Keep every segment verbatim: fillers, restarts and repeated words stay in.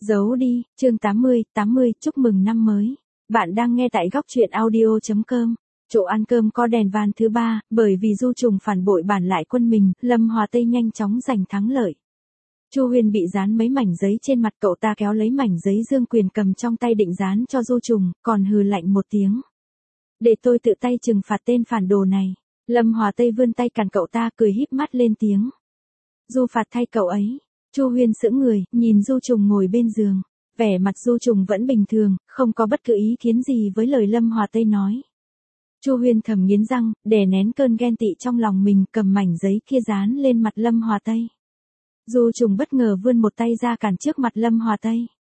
Giấu đi, chương tám mươi, tám mươi, chúc mừng năm mới. Bạn đang nghe tại góc truyện audio chấm com. Chỗ ăn cơm có đèn van thứ ba, bởi vì Du Trùng phản bội bản lại quân mình, Lâm Hòa Tây nhanh chóng giành thắng lợi. Chu Huyên bị dán mấy mảnh giấy trên mặt, cậu ta kéo lấy mảnh giấy Dương Quyền cầm trong tay định dán cho Du Trùng, còn hừ lạnh một tiếng. Để tôi tự tay trừng phạt tên phản đồ này. Lâm Hòa Tây vươn tay cản cậu ta, cười híp mắt lên tiếng. Du phạt thay cậu ấy. Chu Huyên sững người, nhìn Du Trùng ngồi bên giường. Vẻ mặt Du Trùng vẫn bình thường, không có bất cứ ý kiến gì với lời Lâm Hòa Tây nói. Chu Huyên thầm nghiến răng, đè nén cơn ghen tị trong lòng mình, cầm mảnh giấy kia dán lên mặt Lâm Hòa Tây. Du Trùng bất ngờ vươn một tay ra cản trước mặt Lâm Hòa Tây.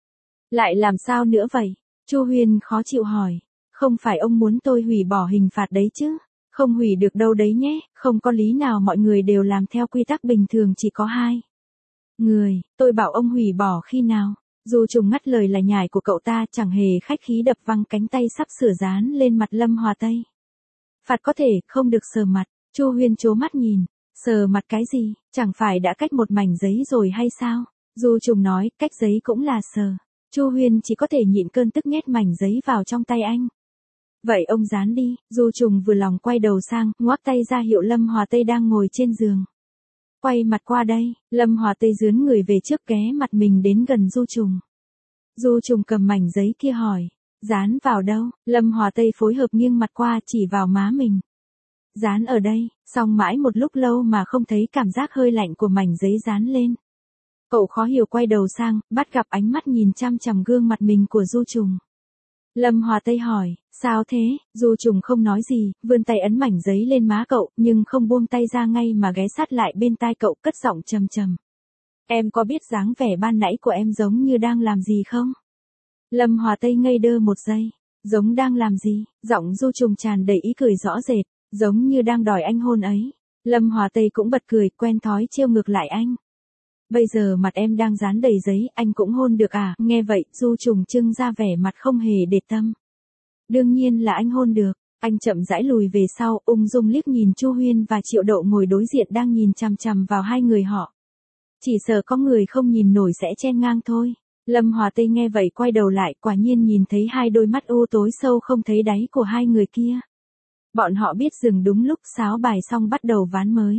Lại làm sao nữa vậy? Chu Huyên khó chịu hỏi. Không phải ông muốn tôi hủy bỏ hình phạt đấy chứ? Không hủy được đâu đấy nhé, không có lý nào mọi người đều làm theo quy tắc bình thường chỉ có hai người, tôi bảo ông hủy bỏ khi nào? Du Trùng ngắt lời là nhải của cậu ta, chẳng hề khách khí đập văng cánh tay sắp sửa dán lên mặt Lâm Hòa Tây. Phạt có thể, không được sờ mặt. Chu Huyên trố mắt nhìn. Sờ mặt cái gì, chẳng phải đã cách một mảnh giấy rồi hay sao? Du Trùng nói, cách giấy cũng là sờ. Chu Huyên chỉ có thể nhịn cơn tức nhét mảnh giấy vào trong tay anh. Vậy ông dán đi. Du Trùng vừa lòng quay đầu sang, ngoắc tay ra hiệu Lâm Hòa Tây đang ngồi trên giường. Quay mặt qua đây. Lâm Hòa Tây dướn người về trước, ghé mặt mình đến gần Du Trùng. Du Trùng cầm mảnh giấy kia hỏi. Dán vào đâu? Lâm Hòa Tây phối hợp nghiêng mặt qua, chỉ vào má mình. Dán ở đây. Xong mãi một lúc lâu mà không thấy cảm giác hơi lạnh của mảnh giấy dán lên. Cậu khó hiểu quay đầu sang, bắt gặp ánh mắt nhìn chăm chằm gương mặt mình của Du Trùng. Lâm Hòa Tây hỏi, sao thế? Du Trùng không nói gì, vươn tay ấn mảnh giấy lên má cậu, nhưng không buông tay ra ngay mà ghé sát lại bên tai cậu, cất giọng trầm trầm. Em có biết dáng vẻ ban nãy của em giống như đang làm gì không? Lâm Hòa Tây ngây đơ một giây. Giống đang làm gì? Giọng Du Trùng tràn đầy ý cười rõ rệt, giống như đang đòi anh hôn ấy. Lâm Hòa Tây cũng bật cười, quen thói trêu ngược lại anh. Bây giờ mặt em đang dán đầy giấy, anh cũng hôn được à? Nghe vậy, Du Trùng trưng ra vẻ mặt không hề để tâm. Đương nhiên là anh hôn được. Anh chậm rãi lùi về sau, ung dung liếc nhìn Chu Huyên và Triệu Độ ngồi đối diện đang nhìn chằm chằm vào hai người họ. Chỉ sợ có người không nhìn nổi sẽ chen ngang thôi. Lâm Hòa Tây nghe vậy quay đầu lại, quả nhiên nhìn thấy hai đôi mắt u tối sâu không thấy đáy của hai người kia. Bọn họ biết dừng đúng lúc, sáo bài xong bắt đầu ván mới.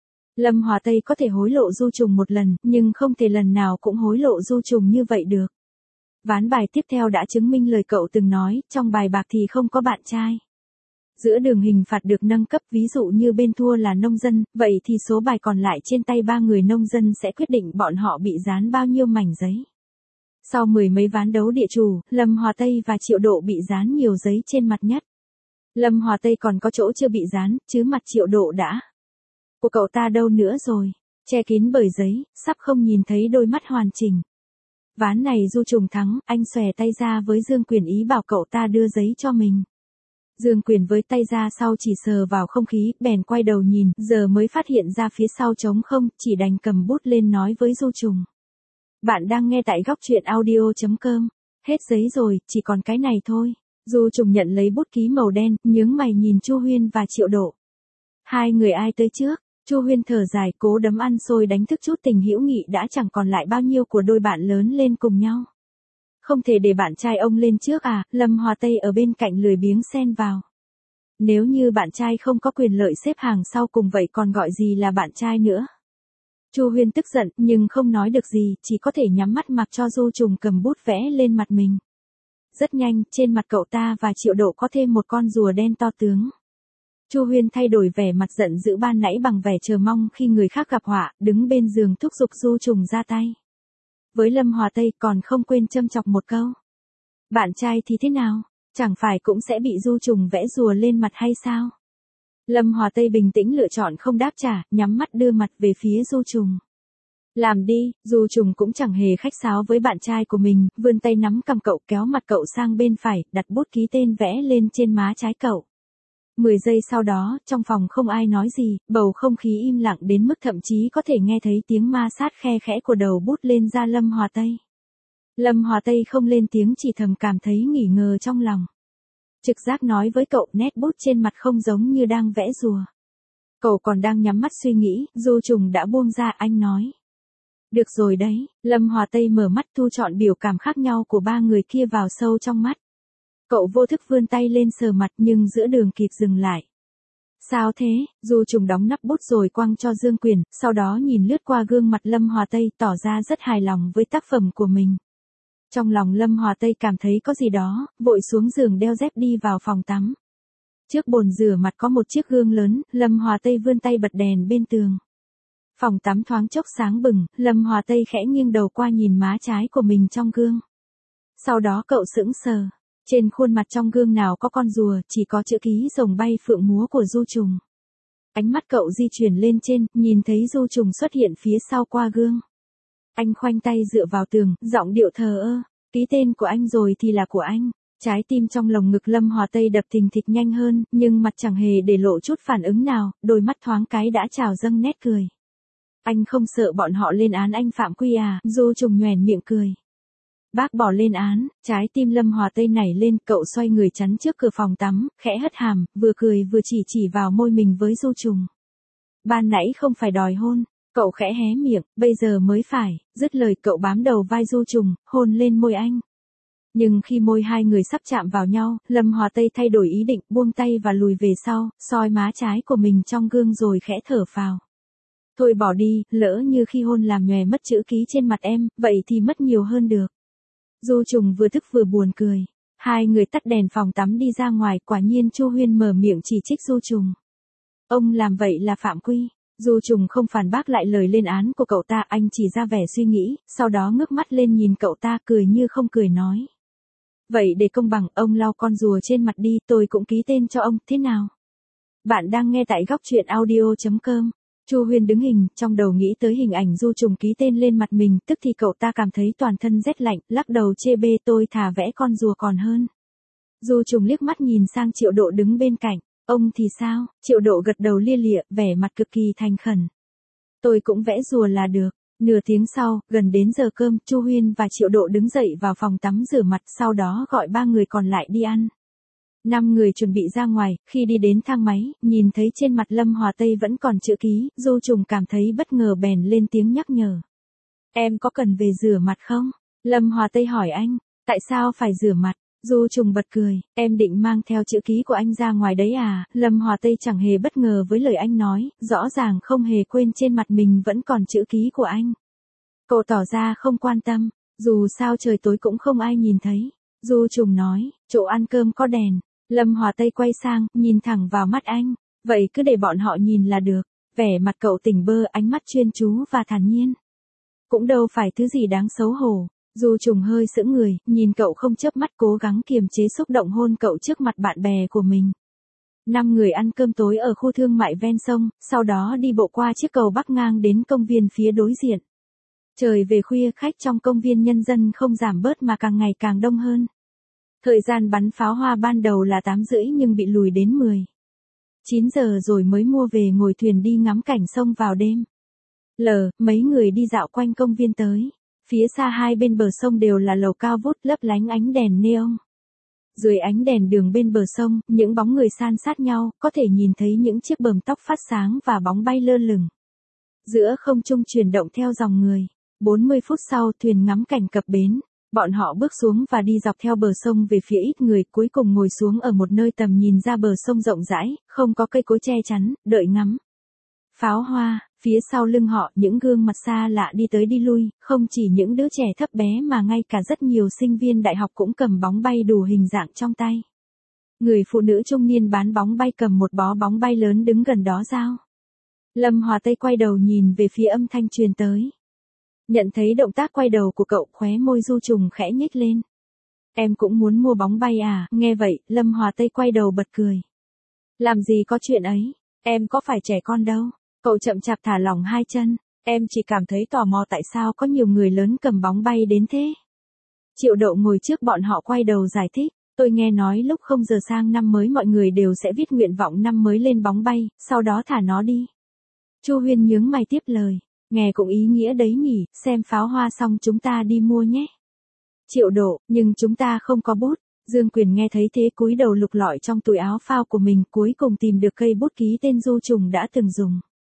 Lâm Hòa Tây có thể hối lộ Du Trùng một lần, nhưng không thể lần nào cũng hối lộ Du Trùng như vậy được. Ván bài tiếp theo đã chứng minh lời cậu từng nói, trong bài bạc thì không có bạn trai. Giữa đường hình phạt được nâng cấp, ví dụ như bên thua là nông dân, vậy thì số bài còn lại trên tay ba người nông dân sẽ quyết định bọn họ bị dán bao nhiêu mảnh giấy. Sau mười mấy ván đấu địa chủ, Lâm Hòa Tây và Triệu Độ bị dán nhiều giấy trên mặt nhất. Lâm Hòa Tây còn có chỗ chưa bị dán, chứ mặt Triệu Độ đã. Của cậu ta đâu nữa rồi? Che kín bởi giấy, sắp không nhìn thấy đôi mắt hoàn chỉnh. Ván này Du Trùng thắng, anh xòe tay ra với Dương Quyền ý bảo cậu ta đưa giấy cho mình. Dương Quyền với tay ra sau chỉ sờ vào không khí, bèn quay đầu nhìn, giờ mới phát hiện ra phía sau trống không, chỉ đành cầm bút lên nói với Du Trùng. Bạn đang nghe tại góc truyện audio chấm com. Hết giấy rồi, chỉ còn cái này thôi. Du Trùng nhận lấy bút ký màu đen, nhướng mày nhìn Chu Huyên và Triệu Độ. Hai người ai tới trước? Chu Huyên thở dài, cố đấm ăn xôi đánh thức chút tình hữu nghị đã chẳng còn lại bao nhiêu của đôi bạn lớn lên cùng nhau. Không thể để bạn trai ông lên trước à? Lâm Hòa Tây ở bên cạnh lười biếng xen vào. Nếu như bạn trai không có quyền lợi xếp hàng sau cùng vậy còn gọi gì là bạn trai nữa? Chu Huyên tức giận, nhưng không nói được gì, chỉ có thể nhắm mắt mặc cho Du Trùng cầm bút vẽ lên mặt mình. Rất nhanh, trên mặt cậu ta và Triệu Độ có thêm một con rùa đen to tướng. Chu Huyên thay đổi vẻ mặt giận dữ ban nãy bằng vẻ chờ mong khi người khác gặp họa, đứng bên giường thúc giục Du Trùng ra tay. Với Lâm Hòa Tây còn không quên châm chọc một câu. Bạn trai thì thế nào? Chẳng phải cũng sẽ bị Du Trùng vẽ rùa lên mặt hay sao? Lâm Hòa Tây bình tĩnh lựa chọn không đáp trả, nhắm mắt đưa mặt về phía Du Trùng. Làm đi. Du Trùng cũng chẳng hề khách sáo với bạn trai của mình, vươn tay nắm cầm cậu, kéo mặt cậu sang bên phải, đặt bút ký tên vẽ lên trên má trái cậu. Mười giây sau đó, trong phòng không ai nói gì, bầu không khí im lặng đến mức thậm chí có thể nghe thấy tiếng ma sát khe khẽ của đầu bút lên da Lâm Hòa Tây. Lâm Hòa Tây không lên tiếng, chỉ thầm cảm thấy nghỉ ngờ trong lòng. Trực giác nói với cậu, nét bút trên mặt không giống như đang vẽ rùa. Cậu còn đang nhắm mắt suy nghĩ, Du Trùng đã buông ra, anh nói. Được rồi đấy, Lâm Hòa Tây mở mắt thu chọn biểu cảm khác nhau của ba người kia vào sâu trong mắt. Cậu vô thức vươn tay lên sờ mặt nhưng giữa đường kịp dừng lại. Sao thế? Du Trùng đóng nắp bút rồi quăng cho Dương Quyền, sau đó nhìn lướt qua gương mặt Lâm Hòa Tây tỏ ra rất hài lòng với tác phẩm của mình. Trong lòng Lâm Hòa Tây cảm thấy có gì đó, vội xuống giường đeo dép đi vào phòng tắm. Trước bồn rửa mặt có một chiếc gương lớn, Lâm Hòa Tây vươn tay bật đèn bên tường. Phòng tắm thoáng chốc sáng bừng, Lâm Hòa Tây khẽ nghiêng đầu qua nhìn má trái của mình trong gương. Sau đó cậu sững sờ. Trên khuôn mặt trong gương nào có con rùa, chỉ có chữ ký rồng bay phượng múa của Du Trùng. Ánh mắt cậu di chuyển lên trên, nhìn thấy Du Trùng xuất hiện phía sau qua gương. Anh khoanh tay dựa vào tường, giọng điệu thờ ơ, ký tên của anh rồi thì là của anh. Trái tim trong lồng ngực Lâm Hòa Tây đập thình thịch nhanh hơn, nhưng mặt chẳng hề để lộ chút phản ứng nào, đôi mắt thoáng cái đã trào dâng nét cười. Anh không sợ bọn họ lên án anh phạm quy à? Du Trùng nhoẻn miệng cười. Bác bỏ lên án, trái tim Lâm Hòa Tây nảy lên, cậu xoay người chắn trước cửa phòng tắm, khẽ hất hàm, vừa cười vừa chỉ chỉ vào môi mình với Du Trùng. Ban nãy không phải đòi hôn, cậu khẽ hé miệng, bây giờ mới phải, dứt lời cậu bám đầu vai Du Trùng, hôn lên môi anh. Nhưng khi môi hai người sắp chạm vào nhau, Lâm Hòa Tây thay đổi ý định, buông tay và lùi về sau, soi má trái của mình trong gương rồi khẽ thở phào. Thôi bỏ đi, lỡ như khi hôn làm nhòe mất chữ ký trên mặt em, vậy thì mất nhiều hơn được. Du Trùng vừa thức vừa buồn cười. Hai người tắt đèn phòng tắm đi ra ngoài, quả nhiên Chu Huyên mở miệng chỉ trích Du Trùng. Ông làm vậy là phạm quy. Du Trùng không phản bác lại lời lên án của cậu ta, anh chỉ ra vẻ suy nghĩ, sau đó ngước mắt lên nhìn cậu ta cười như không cười nói. Vậy để công bằng, ông lau con rùa trên mặt đi, tôi cũng ký tên cho ông, thế nào? Bạn đang nghe tại góc truyện audio chấm com. Chu Huyên đứng hình, trong đầu nghĩ tới hình ảnh Du Trùng ký tên lên mặt mình, tức thì cậu ta cảm thấy toàn thân rét lạnh, lắc đầu chê bê, tôi thà vẽ con rùa còn hơn. Du Trùng liếc mắt nhìn sang Triệu Độ đứng bên cạnh, ông thì sao? Triệu Độ gật đầu lia lịa, vẻ mặt cực kỳ thành khẩn. Tôi cũng vẽ rùa là được. Nửa tiếng sau, gần đến giờ cơm, Chu Huyên và Triệu Độ đứng dậy vào phòng tắm rửa mặt, sau đó gọi ba người còn lại đi ăn. Năm người chuẩn bị ra ngoài, khi đi đến thang máy, nhìn thấy trên mặt Lâm Hòa Tây vẫn còn chữ ký, Du Trùng cảm thấy bất ngờ bèn lên tiếng nhắc nhở. Em có cần về rửa mặt không? Lâm Hòa Tây hỏi anh, tại sao phải rửa mặt? Du Trùng bật cười, em định mang theo chữ ký của anh ra ngoài đấy à? Lâm Hòa Tây chẳng hề bất ngờ với lời anh nói, rõ ràng không hề quên trên mặt mình vẫn còn chữ ký của anh. Cậu tỏ ra không quan tâm, dù sao trời tối cũng không ai nhìn thấy. Du Trùng nói, chỗ ăn cơm có đèn. Lâm Hòa Tây quay sang, nhìn thẳng vào mắt anh, vậy cứ để bọn họ nhìn là được. Vẻ mặt cậu tỉnh bơ, ánh mắt chuyên chú và thản nhiên. Cũng đâu phải thứ gì đáng xấu hổ. Du Trùng hơi sững người, nhìn cậu không chớp mắt, cố gắng kiềm chế xúc động hôn cậu trước mặt bạn bè của mình. Năm người ăn cơm tối ở khu thương mại ven sông, sau đó đi bộ qua chiếc cầu bắc ngang đến công viên phía đối diện. Trời về khuya, khách trong công viên nhân dân không giảm bớt mà càng ngày càng đông hơn. Thời gian bắn pháo hoa ban đầu là tám rưỡi nhưng bị lùi đến mười. chín giờ rồi mới mua về ngồi thuyền đi ngắm cảnh sông vào đêm. Lờ, mấy người đi dạo quanh công viên tới. Phía xa hai bên bờ sông đều là lầu cao vút lấp lánh ánh đèn neon. Dưới ánh đèn đường bên bờ sông, những bóng người san sát nhau, có thể nhìn thấy những chiếc bờm tóc phát sáng và bóng bay lơ lửng. Giữa không trung chuyển động theo dòng người. bốn mươi phút sau, thuyền ngắm cảnh cập bến. Bọn họ bước xuống và đi dọc theo bờ sông về phía ít người, cuối cùng ngồi xuống ở một nơi tầm nhìn ra bờ sông rộng rãi, không có cây cối che chắn, đợi ngắm pháo hoa. Phía sau lưng họ, những gương mặt xa lạ đi tới đi lui, không chỉ những đứa trẻ thấp bé mà ngay cả rất nhiều sinh viên đại học cũng cầm bóng bay đủ hình dạng trong tay. Người phụ nữ trung niên bán bóng bay cầm một bó bóng bay lớn đứng gần đó giao. Lâm Hòa Tây quay đầu nhìn về phía âm thanh truyền tới. Nhận thấy động tác quay đầu của cậu, khóe môi Du Trùng khẽ nhếch lên. Em cũng muốn mua bóng bay à? Nghe vậy, Lâm Hòa Tây quay đầu bật cười. Làm gì có chuyện ấy, em có phải trẻ con đâu. Cậu chậm chạp thả lỏng hai chân, em chỉ cảm thấy tò mò tại sao có nhiều người lớn cầm bóng bay đến thế. Triệu Độ ngồi trước bọn họ quay đầu giải thích, tôi nghe nói lúc không giờ sang năm mới mọi người đều sẽ viết nguyện vọng năm mới lên bóng bay, sau đó thả nó đi. Chu Huyên nhướng mày tiếp lời, nghe cũng ý nghĩa đấy nhỉ, xem pháo hoa xong chúng ta đi mua nhé. Triệu Độ, nhưng chúng ta không có bút. Dương Quyền nghe thấy thế cúi đầu lục lọi trong túi áo phao của mình, cuối cùng tìm được cây bút ký tên Du Trùng đã từng dùng.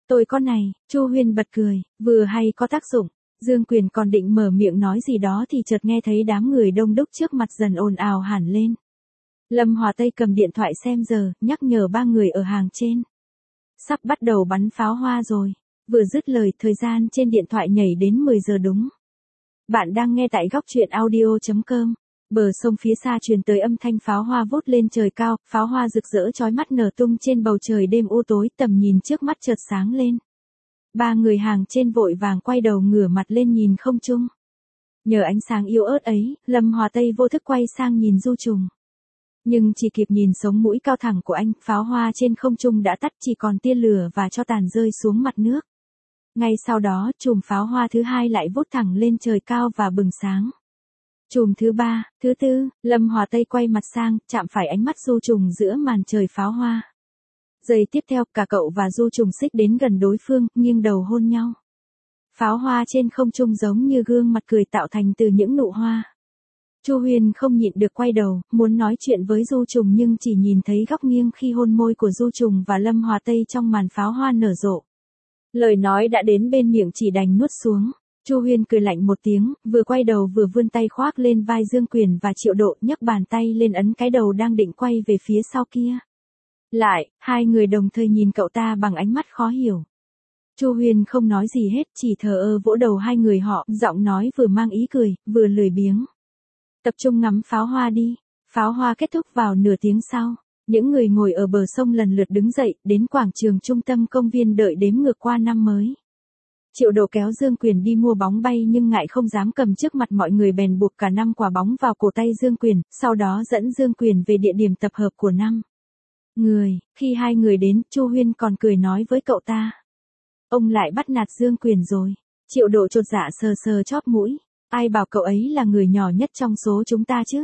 Tôi có này, Chu Huyên bật cười, vừa hay có tác dụng. Dương Quyền còn định mở miệng nói gì đó thì chợt nghe thấy đám người đông đúc trước mặt dần ồn ào hẳn lên. Lâm Hòa Tây cầm điện thoại xem giờ, nhắc nhở ba người ở hàng trên. Sắp bắt đầu bắn pháo hoa rồi. Vừa dứt lời, thời gian trên điện thoại nhảy đến mười giờ đúng. Bạn đang nghe tại góc truyện audio chấm com. Bờ sông phía xa truyền tới âm thanh pháo hoa vút lên trời cao, pháo hoa rực rỡ chói mắt nở tung trên bầu trời đêm u tối, tầm nhìn trước mắt chợt sáng lên. Ba người hàng trên vội vàng quay đầu ngửa mặt lên nhìn không trung. Nhờ ánh sáng yếu ớt ấy, Lâm Hòa Tây vô thức quay sang nhìn Du Trùng. Nhưng chỉ kịp nhìn sống mũi cao thẳng của anh, pháo hoa trên không trung đã tắt, chỉ còn tia lửa và tro tàn rơi xuống mặt nước. Ngay sau đó, chùm pháo hoa thứ hai lại vút thẳng lên trời cao và bừng sáng. Chùm thứ ba, thứ tư, Lâm Hòa Tây quay mặt sang, chạm phải ánh mắt Du Trùng giữa màn trời pháo hoa. Giây tiếp theo, cả cậu và Du Trùng xích đến gần đối phương, nghiêng đầu hôn nhau. Pháo hoa trên không trung giống như gương mặt cười tạo thành từ những nụ hoa. Chu Huyên không nhịn được quay đầu, muốn nói chuyện với Du Trùng nhưng chỉ nhìn thấy góc nghiêng khi hôn môi của Du Trùng và Lâm Hòa Tây trong màn pháo hoa nở rộ. Lời nói đã đến bên miệng chỉ đành nuốt xuống. Chu Huyên cười lạnh một tiếng, vừa quay đầu vừa vươn tay khoác lên vai Dương Quyền và Triệu Độ, nhấc bàn tay lên ấn cái đầu đang định quay về phía sau kia. Lại, hai người đồng thời nhìn cậu ta bằng ánh mắt khó hiểu. Chu Huyên không nói gì hết, chỉ thờ ơ vỗ đầu hai người họ, giọng nói vừa mang ý cười, vừa lười biếng. Tập trung ngắm pháo hoa đi. Pháo hoa kết thúc vào nửa tiếng sau. Những người ngồi ở bờ sông lần lượt đứng dậy, đến quảng trường trung tâm công viên đợi đếm ngược qua năm mới. Triệu Độ kéo Dương Quyền đi mua bóng bay nhưng ngại không dám cầm trước mặt mọi người bèn buộc cả năm quả bóng vào cổ tay Dương Quyền, sau đó dẫn Dương Quyền về địa điểm tập hợp của năm người. Khi hai người đến, Chu Huyên còn cười nói với cậu ta. Ông lại bắt nạt Dương Quyền rồi. Triệu Độ chột dạ sờ sờ chóp mũi. Ai bảo cậu ấy là người nhỏ nhất trong số chúng ta chứ?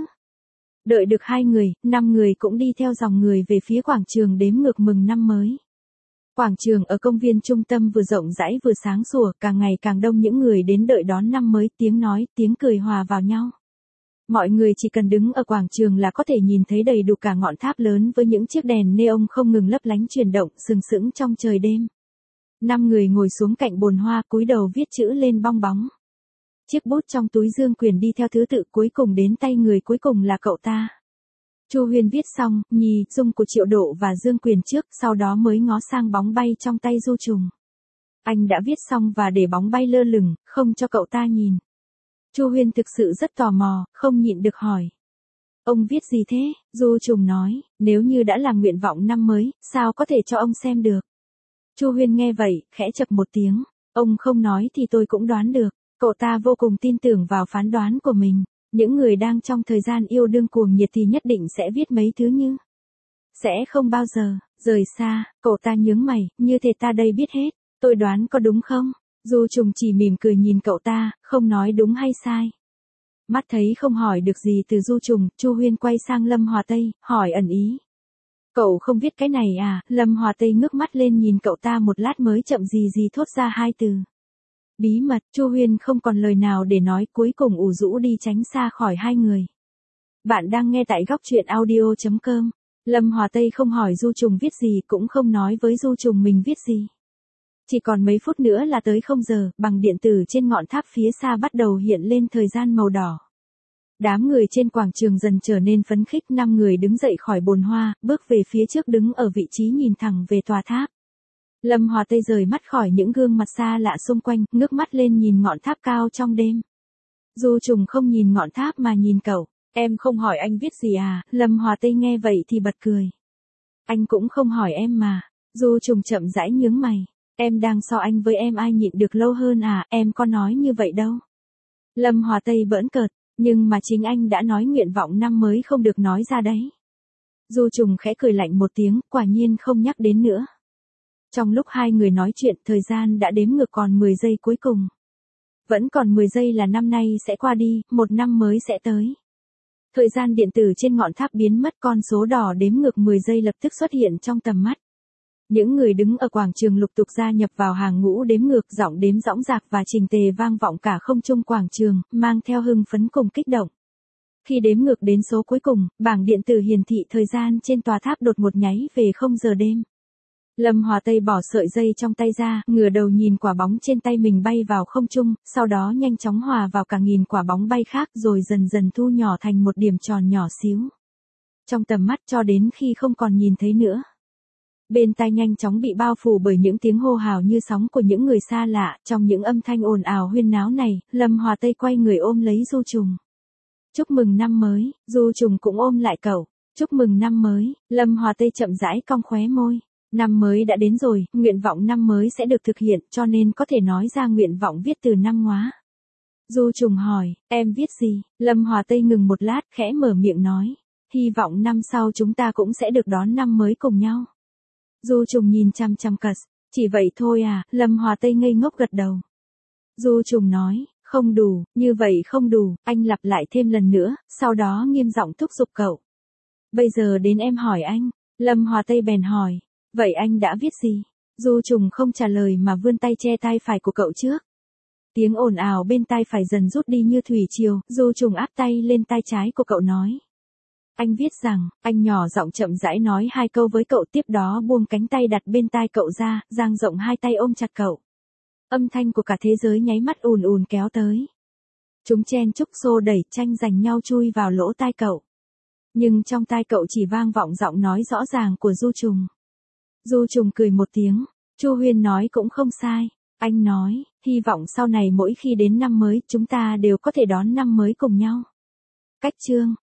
Đợi được hai người, năm người cũng đi theo dòng người về phía quảng trường đếm ngược mừng năm mới. Quảng trường ở công viên trung tâm vừa rộng rãi vừa sáng sủa, càng ngày càng đông những người đến đợi đón năm mới, tiếng nói, tiếng cười hòa vào nhau. Mọi người chỉ cần đứng ở quảng trường là có thể nhìn thấy đầy đủ cả ngọn tháp lớn với những chiếc đèn neon không ngừng lấp lánh chuyển động, sừng sững trong trời đêm. Năm người ngồi xuống cạnh bồn hoa, cúi đầu viết chữ lên bong bóng. Chiếc bút trong túi Dương Quyền đi theo thứ tự, cuối cùng đến tay người cuối cùng là cậu ta. Chu Huyên viết xong, nhì, dung của Triệu Độ và Dương Quyền trước, sau đó mới ngó sang bóng bay trong tay Du Trùng. Anh đã viết xong và để bóng bay lơ lửng, không cho cậu ta nhìn. Chu Huyên thực sự rất tò mò, không nhịn được hỏi. Ông viết gì thế? Du Trùng nói, nếu như đã là nguyện vọng năm mới, sao có thể cho ông xem được? Chu Huyên nghe vậy, khẽ chập một tiếng. Ông không nói thì tôi cũng đoán được. Cậu ta vô cùng tin tưởng vào phán đoán của mình. Những người đang trong thời gian yêu đương cuồng nhiệt thì nhất định sẽ viết mấy thứ như sẽ không bao giờ rời xa. Cậu ta nhướng mày, như thế ta đây biết hết. Tôi đoán có đúng không? Du Trùng chỉ mỉm cười nhìn cậu ta, không nói đúng hay sai. Mắt thấy không hỏi được gì từ Du Trùng, Chu Huyên quay sang Lâm Hòa Tây, hỏi ẩn ý. Cậu không viết cái này à? Lâm Hòa Tây ngước mắt lên nhìn cậu ta một lát mới chậm gì gì thốt ra hai từ. Bí mật. Chu Huyên không còn lời nào để nói, cuối cùng ủ rũ đi tránh xa khỏi hai người. Bạn đang nghe tại góc truyện audio chấm com. Lâm Hòa Tây không hỏi Du Trùng viết gì, cũng không nói với Du Trùng mình viết gì. Chỉ còn mấy phút nữa là tới không giờ, bằng điện tử trên ngọn tháp phía xa bắt đầu hiện lên thời gian màu đỏ. Đám người trên quảng trường dần trở nên phấn khích, năm người đứng dậy khỏi bồn hoa, bước về phía trước đứng ở vị trí nhìn thẳng về tòa tháp. Lâm Hòa Tây rời mắt khỏi những gương mặt xa lạ xung quanh, ngước mắt lên nhìn ngọn tháp cao trong đêm. Du Trùng không nhìn ngọn tháp mà nhìn cậu. Em không hỏi anh viết gì à? Lâm Hòa Tây nghe vậy thì bật cười. Anh cũng không hỏi em mà. Du Trùng chậm rãi nhướng mày. Em đang so anh với em ai nhịn được lâu hơn à? Em có nói như vậy đâu. Lâm Hòa Tây bỡn cợt. Nhưng mà chính anh đã nói nguyện vọng năm mới không được nói ra đấy. Du Trùng khẽ cười lạnh một tiếng, quả nhiên không nhắc đến nữa. Trong lúc hai người nói chuyện, thời gian đã đếm ngược còn mười giây cuối cùng. Vẫn còn mười giây là năm nay sẽ qua đi, một năm mới sẽ tới. Thời gian điện tử trên ngọn tháp biến mất, con số đỏ đếm ngược mười giây lập tức xuất hiện trong tầm mắt. Những người đứng ở quảng trường lục tục gia nhập vào hàng ngũ đếm ngược, giọng đếm dõng dạc và trình tề vang vọng cả không trung quảng trường, mang theo hưng phấn cùng kích động. Khi đếm ngược đến số cuối cùng, bảng điện tử hiển thị thời gian trên tòa tháp đột một nháy về không giờ đêm. Lâm Hòa Tây bỏ sợi dây trong tay ra, ngửa đầu nhìn quả bóng trên tay mình bay vào không trung, sau đó nhanh chóng hòa vào cả nghìn quả bóng bay khác rồi dần dần thu nhỏ thành một điểm tròn nhỏ xíu. Trong tầm mắt cho đến khi không còn nhìn thấy nữa. Bên tai nhanh chóng bị bao phủ bởi những tiếng hô hào như sóng của những người xa lạ, trong những âm thanh ồn ào huyên náo này, Lâm Hòa Tây quay người ôm lấy Du Trùng. Chúc mừng năm mới, Du Trùng cũng ôm lại cậu. Chúc mừng năm mới, Lâm Hòa Tây chậm rãi cong khóe môi. Năm mới đã đến rồi, nguyện vọng năm mới sẽ được thực hiện, cho nên có thể nói ra nguyện vọng viết từ năm ngoá. Du Trùng hỏi, em viết gì? Lâm Hòa Tây ngừng một lát, khẽ mở miệng nói. Hy vọng năm sau chúng ta cũng sẽ được đón năm mới cùng nhau. Du Trùng nhìn chăm chăm Cus, chỉ vậy thôi à? Lâm Hòa Tây ngây ngốc gật đầu. Du Trùng nói, không đủ, như vậy không đủ, anh lặp lại thêm lần nữa, sau đó nghiêm giọng thúc giục cậu. Bây giờ đến em hỏi anh. Lâm Hòa Tây bèn hỏi, vậy anh đã viết gì? Du Trùng không trả lời mà vươn tay che tai phải của cậu trước. Tiếng ồn ào bên tai phải dần rút đi như thủy triều, Du Trùng áp tay lên tai trái của cậu nói. Anh viết rằng, anh nhỏ giọng chậm rãi nói hai câu với cậu, tiếp đó buông cánh tay đặt bên tai cậu ra, dang rộng hai tay ôm chặt cậu. Âm thanh của cả thế giới nháy mắt ùn ùn kéo tới. Chúng chen chúc xô đẩy tranh giành nhau chui vào lỗ tai cậu. Nhưng trong tai cậu chỉ vang vọng giọng nói rõ ràng của Du Trùng. Du Trùng cười một tiếng, Chu Huyên nói cũng không sai. Anh nói, hy vọng sau này mỗi khi đến năm mới chúng ta đều có thể đón năm mới cùng nhau. Cách chương